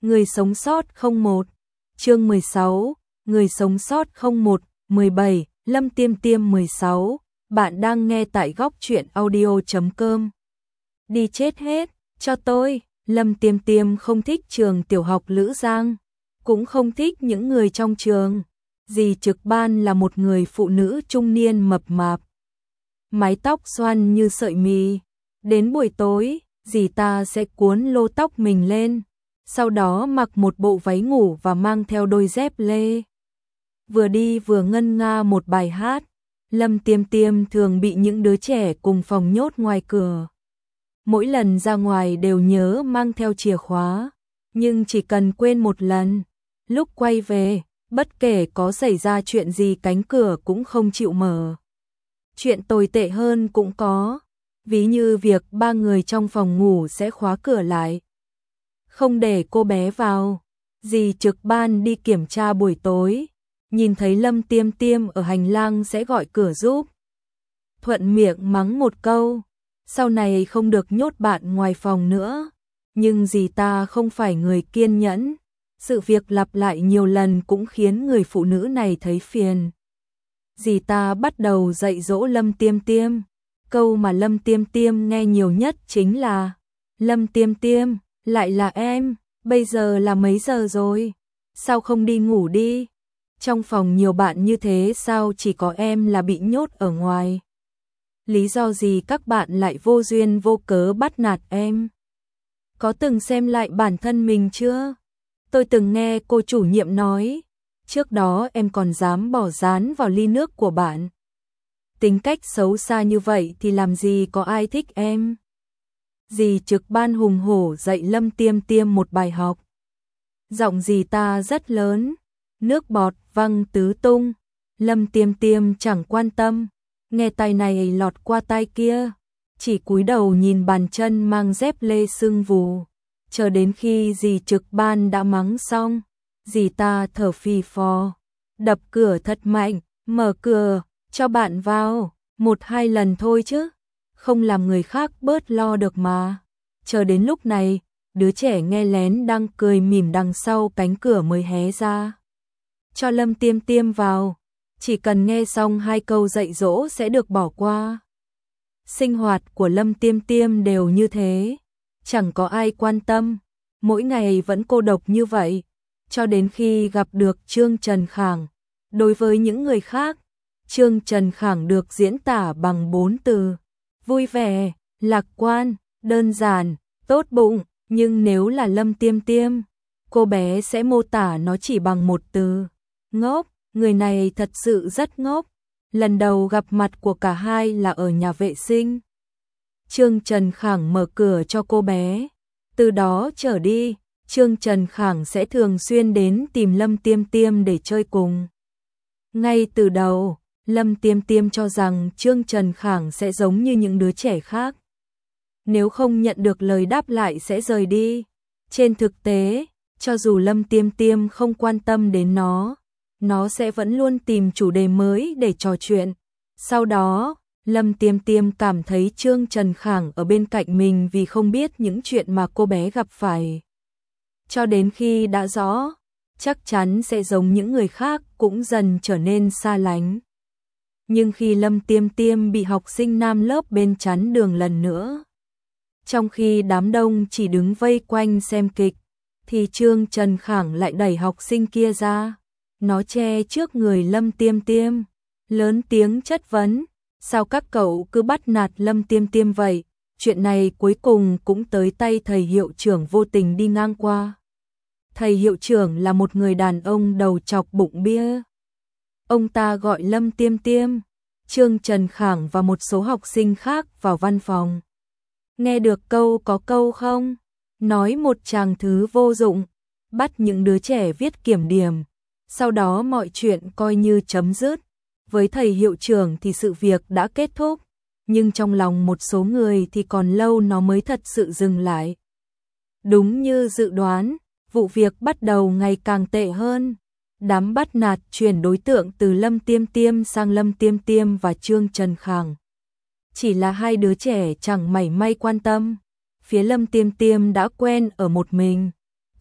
Người sống sót 01, chương 16, người sống sót 01, 17, Lâm Tiêm Tiêm 16, bạn đang nghe tại góc truyện audio.com. Đi chết hết, cho tôi. Lâm Tiêm Tiêm không thích trường tiểu học Lữ Giang, cũng không thích những người trong trường. Dì Trực Ban là một người phụ nữ trung niên mập mạp, mái tóc xoăn như sợi mì. Đến buổi tối, dì ta sẽ cuốn lô tóc mình lên, sau đó mặc một bộ váy ngủ và mang theo đôi dép lê. Vừa đi vừa ngân nga một bài hát. Lâm Tiêm Tiêm thường bị những đứa trẻ cùng phòng nhốt ngoài cửa. Mỗi lần ra ngoài đều nhớ mang theo chìa khóa, nhưng chỉ cần quên một lần, lúc quay về, bất kể có xảy ra chuyện gì cánh cửa cũng không chịu mở. Chuyện tồi tệ hơn cũng có, ví như việc 3 người trong phòng ngủ sẽ khóa cửa lại, không để cô bé vào. Dì Trực Ban đi kiểm tra buổi tối, nhìn thấy Lâm Tiêm Tiêm ở hành lang sẽ gọi cửa giúp. Thuận miệng mắng một câu, sau này không được nhốt bạn ngoài phòng nữa. Nhưng dì ta không phải người kiên nhẫn, sự việc lặp lại nhiều lần cũng khiến người phụ nữ này thấy phiền. Dì ta bắt đầu dạy dỗ Lâm Tiêm Tiêm. Câu mà Lâm Tiêm Tiêm nghe nhiều nhất chính là: Lâm Tiêm Tiêm, lại là em, bây giờ là mấy giờ rồi? Sao không đi ngủ đi? Trong phòng nhiều bạn như thế sao chỉ có em là bị nhốt ở ngoài? Lý do gì các bạn lại vô duyên vô cớ bắt nạt em? Có từng xem lại bản thân mình chưa? Tôi từng nghe cô chủ nhiệm nói, trước đó em còn dám bỏ dán vào ly nước của bạn. Tính cách xấu xa như vậy thì làm gì có ai thích em? Dì Trực Ban hùng hổ dạy Lâm Tiêm Tiêm một bài học. Giọng dì ta rất lớn, nước bọt văng tứ tung. Lâm Tiêm Tiêm chẳng quan tâm, nghe tai này lọt qua tai kia, chỉ cúi đầu nhìn bàn chân mang dép lê sưng vù. Chờ đến khi dì Trực Ban đã mắng xong, dì ta thở phì phò, đập cửa thật mạnh, mở cửa, cho bạn vào, 1-2 lần thôi chứ, không làm người khác bớt lo được mà. Chờ đến lúc này, đứa trẻ nghe lén đang cười mỉm đằng sau cánh cửa mới hé ra, cho Lâm Tiêm Tiêm vào. Chỉ cần nghe xong 2 câu dạy dỗ sẽ được bỏ qua. Sinh hoạt của Lâm Tiêm Tiêm đều như thế, chẳng có ai quan tâm, mỗi ngày vẫn cô độc như vậy, cho đến khi gặp được Trương Trần Khảng. Đối với những người khác, Trương Trần Khảng được diễn tả bằng 4 từ: vui vẻ, lạc quan, đơn giản, tốt bụng. Nhưng nếu là Lâm Tiêm Tiêm, cô bé sẽ mô tả nó chỉ bằng 1 từ: ngốc. Người này thật sự rất ngốc. Lần đầu gặp mặt của cả hai là ở nhà vệ sinh. Trương Trần Khảng mở cửa cho cô bé. Từ đó trở đi, Trương Trần Khảng sẽ thường xuyên đến tìm Lâm Tiêm Tiêm để chơi cùng. Ngay từ đầu, Lâm Tiêm Tiêm cho rằng Trương Trần Khảng sẽ giống như những đứa trẻ khác, nếu không nhận được lời đáp lại sẽ rời đi. Trên thực tế, cho dù Lâm Tiêm Tiêm không quan tâm đến nó sẽ vẫn luôn tìm chủ đề mới để trò chuyện. Sau đó, Lâm Tiêm Tiêm cảm thấy Trương Trần Khảng ở bên cạnh mình vì không biết những chuyện mà cô bé gặp phải. Cho đến khi đã rõ, chắc chắn sẽ giống những người khác cũng dần trở nên xa lánh. Nhưng khi Lâm Tiêm Tiêm bị học sinh nam lớp bên chắn đường lần nữa, trong khi đám đông chỉ đứng vây quanh xem kịch, thì Trương Trần Khảng lại đẩy học sinh kia ra. Nó che trước người Lâm Tiêm Tiêm, lớn tiếng chất vấn: sao các cậu cứ bắt nạt Lâm Tiêm Tiêm vậy? Chuyện này cuối cùng cũng tới tay thầy hiệu trưởng vô tình đi ngang qua. Thầy hiệu trưởng là một người đàn ông đầu trọc bụng bia. Ông ta gọi Lâm Tiêm Tiêm, Trương Trần Khảng và một số học sinh khác vào văn phòng. Nghe được câu có câu không? Nói một tràng thứ vô dụng, bắt những đứa trẻ viết kiểm điểm. Sau đó mọi chuyện coi như chấm dứt. Với thầy hiệu trưởng thì sự việc đã kết thúc, nhưng trong lòng một số người thì còn lâu nó mới thật sự dừng lại. Đúng như dự đoán, vụ việc bắt đầu ngày càng tệ hơn. Đám bắt nạt chuyển đối tượng từ Lâm Tiêm Tiêm sang Lâm Tiêm Tiêm và Trương Trần Khảng. Chỉ là 2 đứa trẻ chẳng mảy may quan tâm. Phía Lâm Tiêm Tiêm đã quen ở một mình,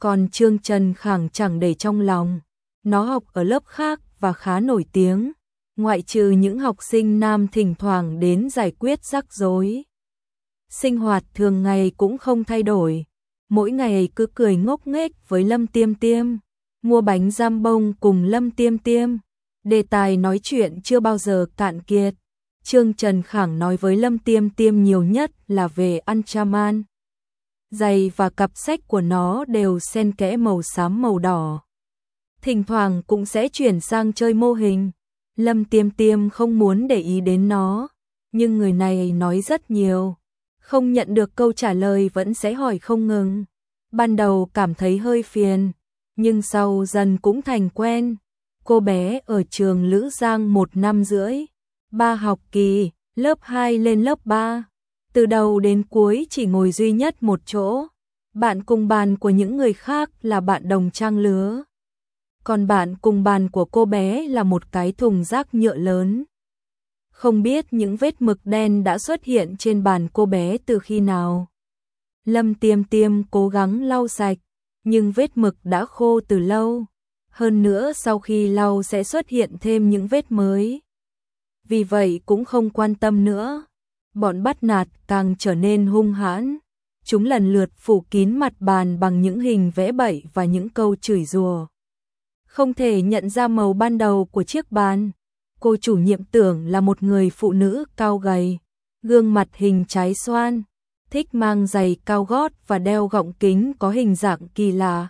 Còn Trương Trần Khẳng chẳng để trong lòng. Nó học ở lớp khác và khá nổi tiếng, ngoại trừ những học sinh nam thỉnh thoảng đến giải quyết rắc rối. Sinh hoạt thường ngày cũng không thay đổi, mỗi ngày cứ cười ngốc nghếch với Lâm Tiêm Tiêm, mua bánh jambon cùng Lâm Tiêm Tiêm. Đề tài nói chuyện chưa bao giờ cạn kiệt. Trương Trần Khẳng nói với Lâm Tiêm Tiêm nhiều nhất là về Anchaman. Giày và cặp sách của nó đều xen kẽ màu xám màu đỏ. Thỉnh thoảng cũng sẽ chuyển sang chơi mô hình. Lâm Tiêm Tiêm không muốn để ý đến nó, nhưng người này nói rất nhiều. Không nhận được câu trả lời vẫn sẽ hỏi không ngừng. Ban đầu cảm thấy hơi phiền, nhưng sau dần cũng thành quen. Cô bé ở trường Lữ Giang 1 năm rưỡi, 3 học kỳ, lớp 2 lên lớp 3. Từ đầu đến cuối chỉ ngồi duy nhất một chỗ. Bạn cùng bàn của những người khác là bạn đồng trang lứa. Còn bạn cùng bàn của cô bé là một cái thùng rác nhựa lớn. Không biết những vết mực đen đã xuất hiện trên bàn cô bé từ khi nào. Lâm Tiêm Tiêm cố gắng lau sạch, nhưng vết mực đã khô từ lâu. Hơn nữa sau khi lau sẽ xuất hiện thêm những vết mới. Vì vậy cũng không quan tâm nữa. Bọn bắt nạt càng trở nên hung hãn. Chúng lần lượt phủ kín mặt bàn bằng những hình vẽ bậy và những câu chửi rủa. Không thể nhận ra màu ban đầu của chiếc bàn. Cô chủ nhiệm tưởng là một người phụ nữ cao gầy, gương mặt hình trái xoan, thích mang giày cao gót và đeo gọng kính có hình dạng kỳ lạ.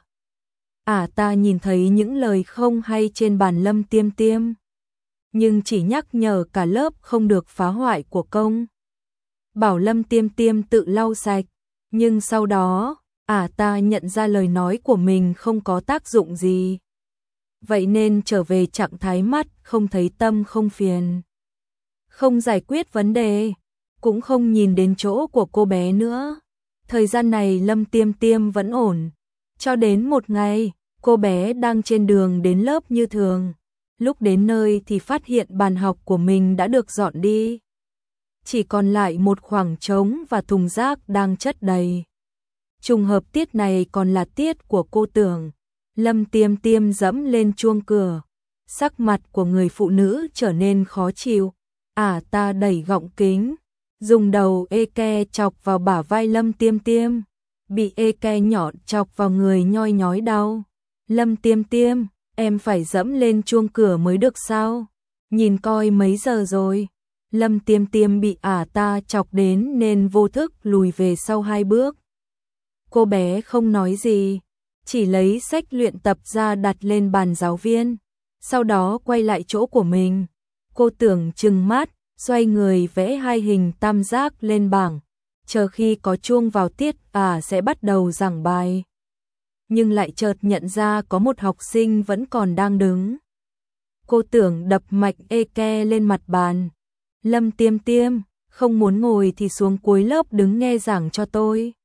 Ta nhìn thấy những lời không hay trên bàn Lâm Tiêm Tiêm, nhưng chỉ nhắc nhở cả lớp không được phá hoại của công. Bảo Lâm Tiêm Tiêm tự lau sạch, nhưng sau đó, ta nhận ra lời nói của mình không có tác dụng gì. Vậy nên trở về trạng thái mắt, không thấy tâm không phiền. Không giải quyết vấn đề, cũng không nhìn đến chỗ của cô bé nữa. Thời gian này Lâm Tiêm Tiêm vẫn ổn. Cho đến một ngày, cô bé đang trên đường đến lớp như thường. Lúc đến nơi thì phát hiện bàn học của mình đã được dọn đi. Chỉ còn lại một khoảng trống và thùng rác đang chất đầy. Trùng hợp tiết này còn là tiết của cô Tưởng. Lâm Tiêm Tiêm dẫm lên chuông cửa. Sắc mặt của người phụ nữ trở nên khó chịu. Ta đẩy gọng kính, dùng đầu ê-ke chọc vào bả vai Lâm Tiêm Tiêm. Bị ê-ke nhọn chọc vào người nhoi nhói đau. Lâm Tiêm Tiêm, em phải dẫm lên chuông cửa mới được sao? Nhìn coi mấy giờ rồi. Lâm Tiêm Tiêm bị ta chọc đến nên vô thức lùi về sau 2 bước. Cô bé không nói gì, chỉ lấy sách luyện tập ra đặt lên bàn giáo viên, sau đó quay lại chỗ của mình. Cô Tưởng trừng mắt, xoay người vẽ 2 hình tam giác lên bảng, chờ khi có chuông vào tiết sẽ bắt đầu giảng bài. Nhưng lại chợt nhận ra có một học sinh vẫn còn đang đứng. Cô Tưởng đập mạnh ê-ke lên mặt bàn. Lâm Tiêm Tiêm, không muốn ngồi thì xuống cuối lớp đứng nghe giảng cho tôi.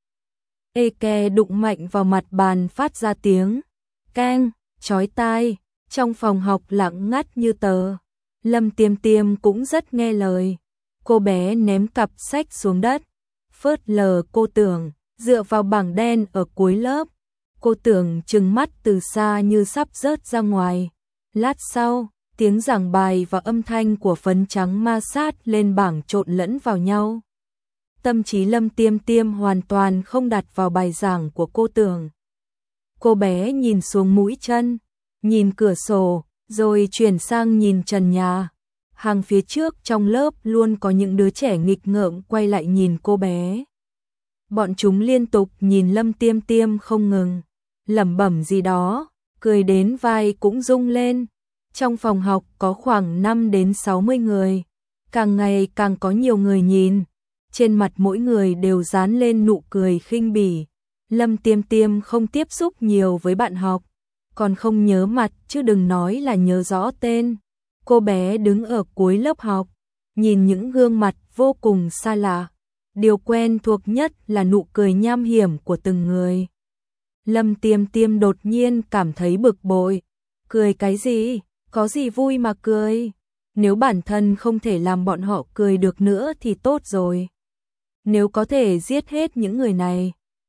Ê-ke đụng mạnh vào mặt bàn phát ra tiếng keng, chói tai. Trong phòng học lặng ngắt như tờ. Lâm Tiêm Tiêm cũng rất nghe lời. Cô bé ném cặp sách xuống đất, phớt lờ cô Tưởng, dựa vào bảng đen ở cuối lớp. Cô Tưởng trừng mắt từ xa như sắp rớt ra ngoài. Lát sau, tiếng giảng bài và âm thanh của phấn trắng ma sát lên bảng trộn lẫn vào nhau. Tâm trí Lâm Tiêm Tiêm hoàn toàn không đặt vào bài giảng của cô Tưởng. Cô bé nhìn xuống mũi chân, nhìn cửa sổ, rồi chuyển sang nhìn trần nhà. Hàng phía trước trong lớp luôn có những đứa trẻ nghịch ngợm quay lại nhìn cô bé. Bọn chúng liên tục nhìn Lâm Tiêm Tiêm không ngừng, lẩm bẩm gì đó, cười đến vai cũng rung lên. Trong phòng học có khoảng 5 đến 60 người, càng ngày càng có nhiều người nhìn. Trên mặt mỗi người đều dán lên nụ cười khinh bỉ. Lâm Tiêm Tiêm không tiếp xúc nhiều với bạn học, còn không nhớ mặt chứ đừng nói là nhớ rõ tên. Cô bé đứng ở cuối lớp học, nhìn những gương mặt vô cùng xa lạ. Điều quen thuộc nhất là nụ cười nham hiểm của từng người. Lâm Tiêm Tiêm đột nhiên cảm thấy bực bội. Cười cái gì? Có gì vui mà cười? Nếu bản thân không thể làm bọn họ cười được nữa thì tốt rồi. Nếu có thể giết hết những người này,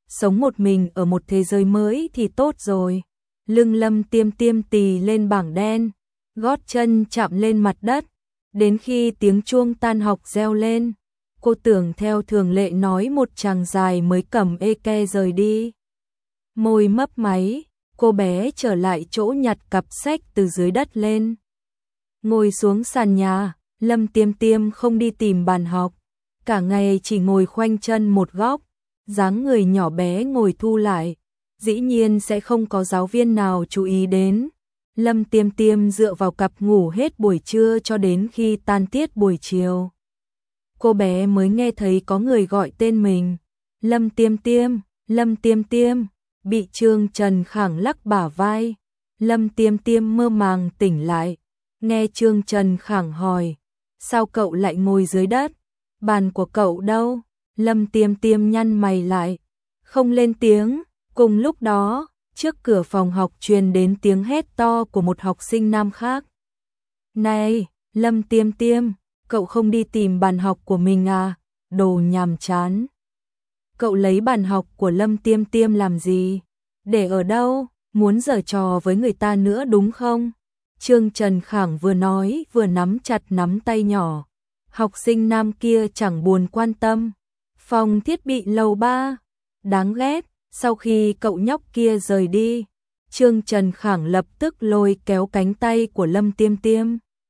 sống một mình ở một thế giới mới thì tốt rồi. Lưng Lâm Tiêm Tiêm tì lên bảng đen, gót chân chạm lên mặt đất, đến khi tiếng chuông tan học reo lên, cô tưởng theo thường lệ nói một tràng dài mới cầm eke rời đi. Môi mấp máy, cô bé trở lại chỗ nhặt cặp sách từ dưới đất lên. Ngồi xuống sàn nhà, Lâm Tiêm Tiêm không đi tìm bàn học, cả ngày chỉ ngồi khoanh chân một góc, dáng người nhỏ bé ngồi thu lại, dĩ nhiên sẽ không có giáo viên nào chú ý đến. Lâm Tiêm Tiêm dựa vào cặp ngủ hết buổi trưa cho đến khi tan tiết buổi chiều. Cô bé mới nghe thấy có người gọi tên mình. Lâm Tiêm Tiêm, Lâm Tiêm Tiêm, bị Trương Trần Khảng lắc bả vai. Lâm Tiêm Tiêm mơ màng tỉnh lại, nghe Trương Trần Khảng hỏi, sao cậu lại ngồi dưới đất? Bàn của cậu đâu? Lâm Tiêm Tiêm nhăn mày lại, không lên tiếng. Cùng lúc đó, trước cửa phòng học truyền đến tiếng hét to của một học sinh nam khác. Này, Lâm Tiêm Tiêm, cậu không đi tìm bàn học của mình à? Đồ nhàm chán. Cậu lấy bàn học của Lâm Tiêm Tiêm làm gì? Để ở đâu? Muốn giở trò với người ta nữa đúng không? Trương Trần Khảng vừa nói vừa nắm chặt nắm tay nhỏ. Học sinh nam kia chẳng buồn quan tâm. Phòng thiết bị lầu 3. Đáng ghét. Sau khi cậu nhóc kia rời đi, Trương Trần Khảng lập tức lôi kéo cánh tay của Lâm Tiêm Tiêm.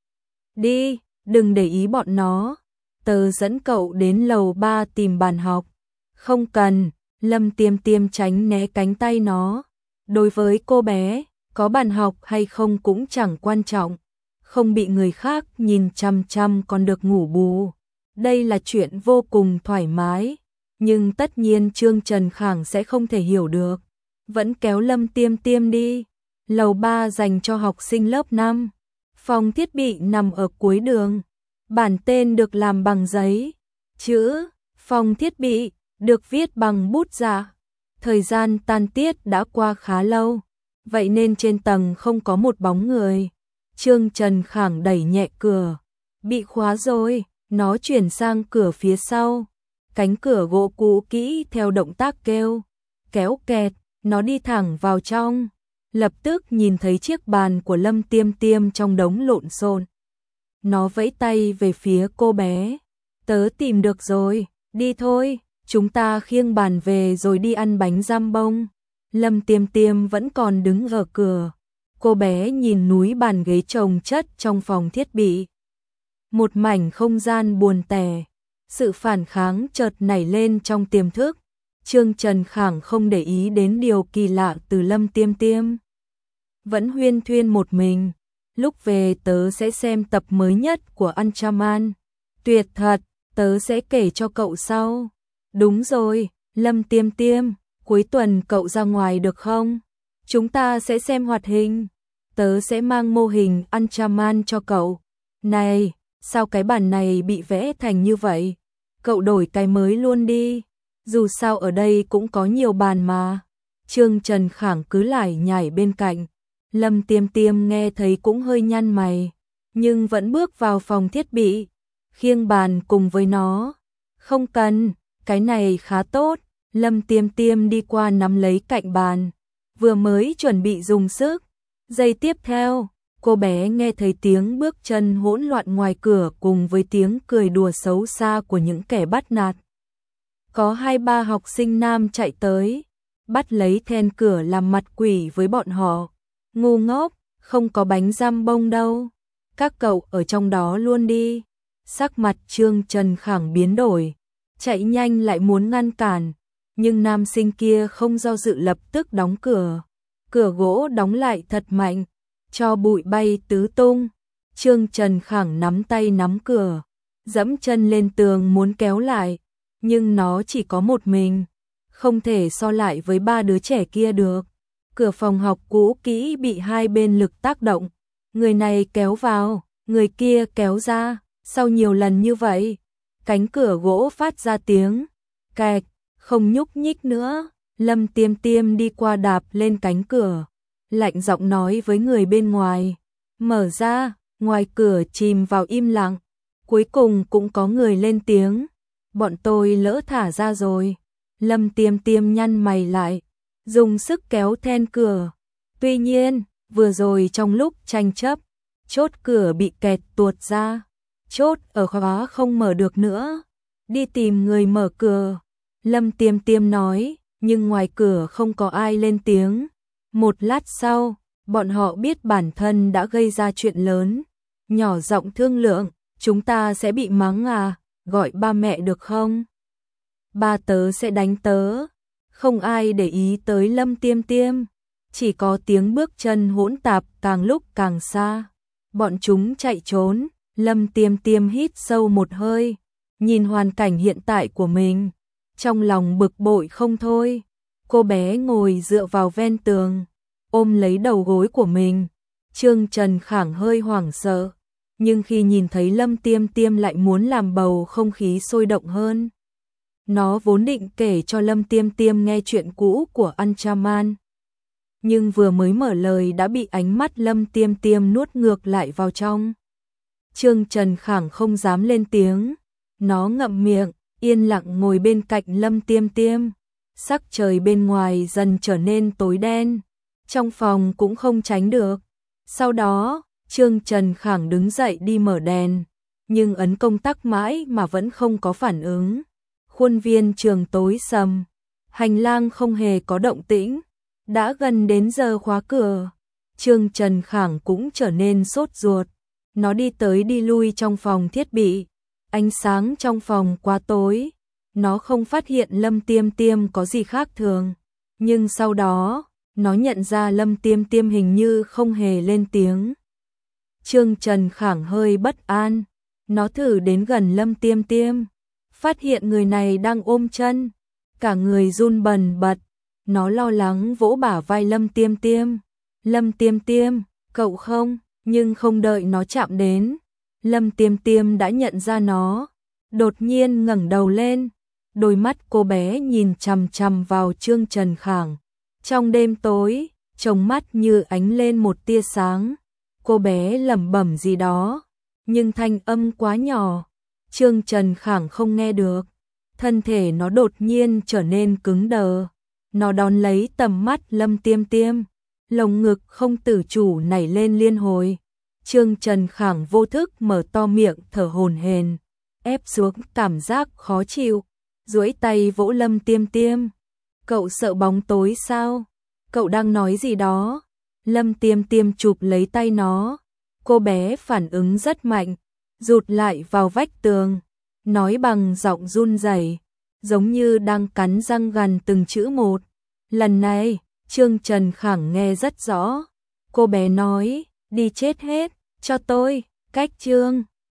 Đi, đừng để ý bọn nó. Tớ dẫn cậu đến lầu 3 tìm bàn học. Không cần, Lâm Tiêm Tiêm tránh né cánh tay nó. Đối với cô bé, có bàn học hay không cũng chẳng quan trọng. Không bị người khác nhìn chăm chăm còn được ngủ bù. Đây là chuyện vô cùng thoải mái. Nhưng tất nhiên Trương Trần Khảng sẽ không thể hiểu được. Vẫn kéo Lâm Tiêm Tiêm đi. Lầu 3 dành cho học sinh lớp 5. Phòng thiết bị nằm ở cuối đường. Bản tên được làm bằng giấy. Chữ phòng thiết bị được viết bằng bút dạ. Thời gian tan tiết đã qua khá lâu, vậy nên trên tầng không có một bóng người. Trương Trần Khảng đẩy nhẹ cửa. Bị khóa rồi, nó chuyển sang cửa phía sau. Cánh cửa gỗ cũ kỹ theo động tác kêu, kéo kẹt, nó đi thẳng vào trong. Lập tức nhìn thấy chiếc bàn của Lâm Tiêm Tiêm trong đống lộn xộn. Nó vẫy tay về phía cô bé. Tớ tìm được rồi, đi thôi, chúng ta khiêng bàn về rồi đi ăn bánh giam bông. Lâm Tiêm Tiêm vẫn còn đứng ở cửa. Cô bé nhìn núi bàn ghế chồng chất trong phòng thiết bị. Một mảnh không gian buồn tẻ. Sự phản kháng chợt nảy lên trong tiềm thức. Trương Trần Khảng không để ý đến điều kỳ lạ từ Lâm Tiêm Tiêm. Vẫn huyên thuyên một mình. Lúc về tớ sẽ xem tập mới nhất của Ultraman. Tuyệt thật, tớ sẽ kể cho cậu sau. Đúng rồi, Lâm Tiêm Tiêm, cuối tuần cậu ra ngoài được không? Chúng ta sẽ xem hoạt hình. Tớ sẽ mang mô hình Ultraman cho cậu. Này, sao cái bản này bị vẽ thành như vậy? Cậu đổi cái mới luôn đi. Dù sao ở đây cũng có nhiều bàn mà. Trương Trần Khảng cứ lải nhải bên cạnh. Lâm Tiêm Tiêm nghe thấy cũng hơi nhăn mày, nhưng vẫn bước vào phòng thiết bị, khiêng bàn cùng với nó. Không cần, cái này khá tốt. Lâm Tiêm Tiêm đi qua nắm lấy cạnh bàn, vừa mới chuẩn bị dùng sức. Giây tiếp theo, cô bé nghe thấy tiếng bước chân hỗn loạn ngoài cửa cùng với tiếng cười đùa xấu xa của những kẻ bắt nạt. Có 2-3 học sinh nam chạy tới, bắt lấy then cửa làm mặt quỷ với bọn họ. Ngu ngốc, không có bánh giam bông đâu. Các cậu ở trong đó luôn đi. Sắc mặt Trương Trần Khảng biến đổi, chạy nhanh lại muốn ngăn cản, nhưng nam sinh kia không do dự lập tức đóng cửa. Cửa gỗ đóng lại thật mạnh, cho bụi bay tứ tung. Trương Trần Khảng nắm tay nắm cửa, dẫm chân lên tường muốn kéo lại, nhưng nó chỉ có một mình, không thể so lại với 3 đứa trẻ kia được. Cửa phòng học cũ kỹ bị hai bên lực tác động, người này kéo vào, người kia kéo ra, sau nhiều lần như vậy, cánh cửa gỗ phát ra tiếng kẹt, không nhúc nhích nữa. Lâm Tiêm Tiêm đi qua đạp lên cánh cửa, lạnh giọng nói với người bên ngoài, mở ra. Ngoài cửa chìm vào im lặng, cuối cùng cũng có người lên tiếng, bọn tôi lỡ thả ra rồi. Lâm Tiêm Tiêm nhăn mày lại, dùng sức kéo then cửa. Tuy nhiên, vừa rồi trong lúc tranh chấp, chốt cửa bị kẹt tuột ra. Chốt ở khóa không mở được nữa. Đi tìm người mở cửa. Lâm Tiêm Tiêm nói, nhưng ngoài cửa không có ai lên tiếng. Một lát sau, bọn họ biết bản thân đã gây ra chuyện lớn. Nhỏ giọng thương lượng, chúng ta sẽ bị mắng à, gọi ba mẹ được không? Ba tớ sẽ đánh tớ. Không ai để ý tới Lâm Tiêm Tiêm. Chỉ có tiếng bước chân hỗn tạp càng lúc càng xa. Bọn chúng chạy trốn. Lâm Tiêm Tiêm hít sâu một hơi, nhìn hoàn cảnh hiện tại của mình, trong lòng bực bội không thôi. Cô bé ngồi dựa vào ven tường, ôm lấy đầu gối của mình. Trương Trần Khảng hơi hoảng sợ, nhưng khi nhìn thấy Lâm Tiêm Tiêm lại muốn làm bầu không khí sôi động hơn. Nó vốn định kể cho Lâm Tiêm Tiêm nghe chuyện cũ của Anchaman, nhưng vừa mới mở lời đã bị ánh mắt Lâm Tiêm Tiêm nuốt ngược lại vào trong. Trương Trần Khảng không dám lên tiếng, nó ngậm miệng, yên lặng ngồi bên cạnh Lâm Tiêm Tiêm. Sắc trời bên ngoài dần trở nên tối đen, trong phòng cũng không tránh được. Sau đó, Trương Trần Khảng đứng dậy đi mở đèn, nhưng ấn công tắc mãi mà vẫn không có phản ứng. Khuôn viên trường tối sầm, hành lang không hề có động tĩnh, đã gần đến giờ khóa cửa. Trương Trần Khảng cũng trở nên sốt ruột. Nó đi tới đi lui trong phòng thiết bị, ánh sáng trong phòng quá tối, nó không phát hiện Lâm Tiêm Tiêm có gì khác thường, nhưng sau đó, nó nhận ra Lâm Tiêm Tiêm hình như không hề lên tiếng. Trương Trần Khảng hơi bất an, nó thử đến gần Lâm Tiêm Tiêm, phát hiện người này đang ôm chân, cả người run bần bật, nó lo lắng vỗ bả vai Lâm Tiêm Tiêm. Lâm Tiêm Tiêm, cậu không? Nhưng không đợi nó chạm đến, Lâm Tiêm Tiêm đã nhận ra nó, đột nhiên ngẩng đầu lên, đôi mắt cô bé nhìn chằm chằm vào Trương Trần Khảng. Trong đêm tối, tròng mắt như ánh lên một tia sáng, cô bé lẩm bẩm gì đó, nhưng thanh âm quá nhỏ, Trương Trần Khảng không nghe được. Thân thể nó đột nhiên trở nên cứng đờ, nó đón lấy tầm mắt Lâm Tiêm Tiêm. Lồng ngực không tự chủ nảy lên liên hồi. Trương Trần Khảng vô thức mở to miệng thở hổn hển, ép xuống cảm giác khó chịu, duỗi tay vỗ Lâm Tiêm Tiêm. Cậu sợ bóng tối sao? Cậu đang nói gì đó? Lâm Tiêm Tiêm chụp lấy tay nó. Cô bé phản ứng rất mạnh, rụt lại vào vách tường, nói bằng giọng run rẩy, giống như đang cắn răng gằn từng chữ một. Lần này, Trương Trần Khảng nghe rất rõ. Cô bé nói, đi chết hết, cho tôi, cách Trương.